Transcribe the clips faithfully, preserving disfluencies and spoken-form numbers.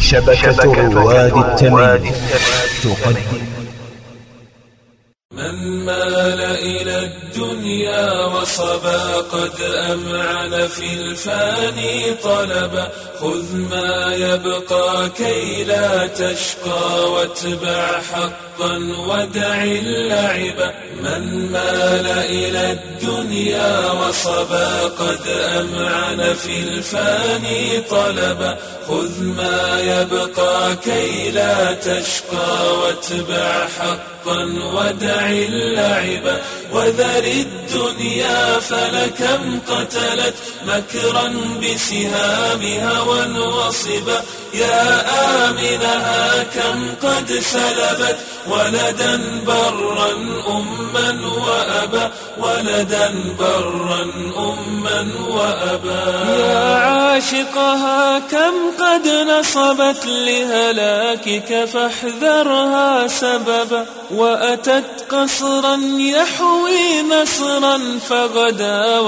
شبكة رواد التمييز تقدم. من مال إلى الدنيا وصبا قد أمعن في الفاني طلبا، خذ ما يبقى كي لا تشقى واتبع حقا ودع اللعب. من مال إلى الدنيا وصبا قد أمعن في الفاني طلبا، خذ ما يبقى كي لا تشقى واتبع حقا ودع اللعب. وذر الدنيا فلكم قتلت مكرا بسهام هوى وصبا، يا آمنها كم قد سلبت ولدا برا أما وأبا، ولدا برا أما وأبا. يا عاشقها كم قد نصبت لهلاكك فاحذرها سببا، وأتت قصرا يحوي نصرا فغدا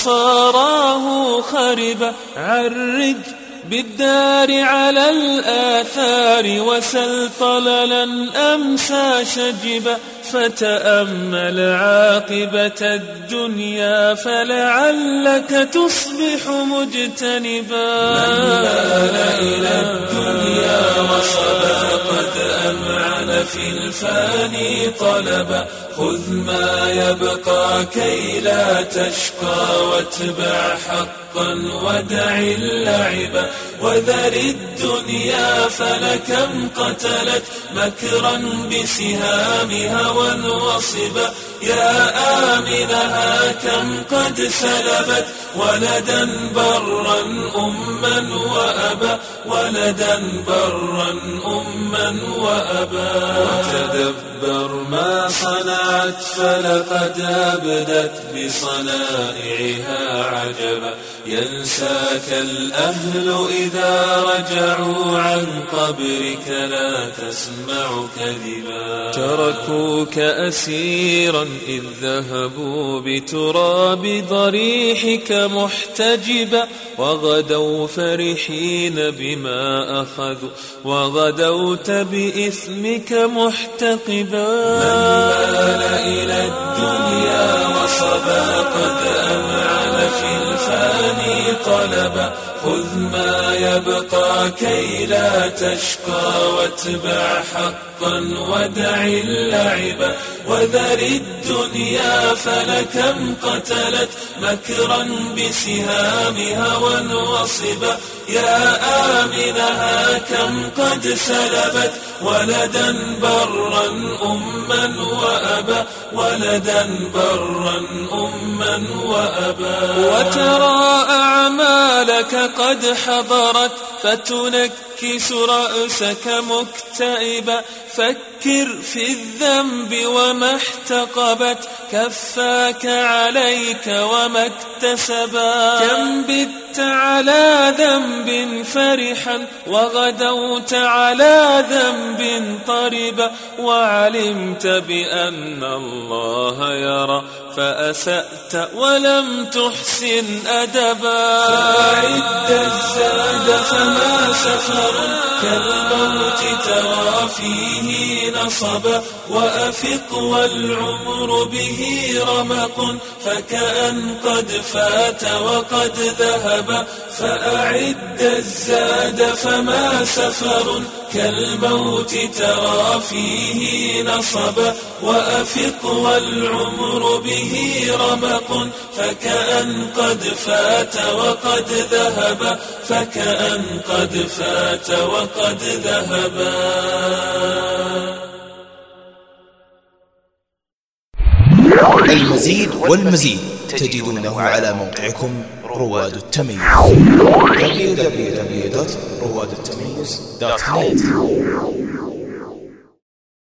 وقصاراه خربا. عرج بالدار على الآثار وسل طللا أمسى شجبا، فتأمل عاقبة الدنيا فلعلك تصبح مجتنبا. من مال إلى الدنيا وصبا قد أمعن في الفاني طلبا، خذ ما يبقى كي لا تشقى واتبع حقا ودع اللعب. وذر الدنيا فلكم قتلت مكرا بسهام هوى وصبا، يا آمنها كم قد سلبت ولدا برا أما وأبا، ولدا برا أما وأبا. وتدبر ما صنعت فلقد أبدت بصنائعها عجبا، ينساك الأهل إذا رجعوا عن قبرك لا تسمع كذبا. تركوك أسيرا إذ ذهبوا بتراب ضريحك محتجبا، وغدوا فرحين بما أخذوا وغدوت بإثمك محتقبا. من مال إلى الدنيا وصبا قد أمعن في الفاني طلبا، خذ ما يبقى كي لا تشقى واتبع حقا ودع اللعب. وذر الدنيا فلكم قتلت مكرا بسهام هوى وصبا، يا آمنها كم قد سلبت ولدا برا أما وأبا، ولدا برا أما وأبا. وترى أعمالك قد حضرت فتنكس رأسك مكتئبا، فكر في الذنب وما احتقبت كفاك عليك وما اكتسبا. كم بت على ذنب فرحا وغدوت على ذنب طربا، وعلمت بأن الله يرى فأسأت ولم تحسن أدبا. فأعد الزاد فما سفر كالموت ترى فيه نصبا، وأفق والعمر به رمق فكأن قد فات وقد ذهب. فأعد الزاد فما سفر كالموت ترى فيه نصبا، وأفق والعمر به رمق فكأن قد فات وقد ذهب، فكأن قد فات وقد ذهبا. المزيد والمزيد تجدونه على موقعكم رواد التمييز دبليو دبليو دبليو دوت رواد التمييز دوت نت.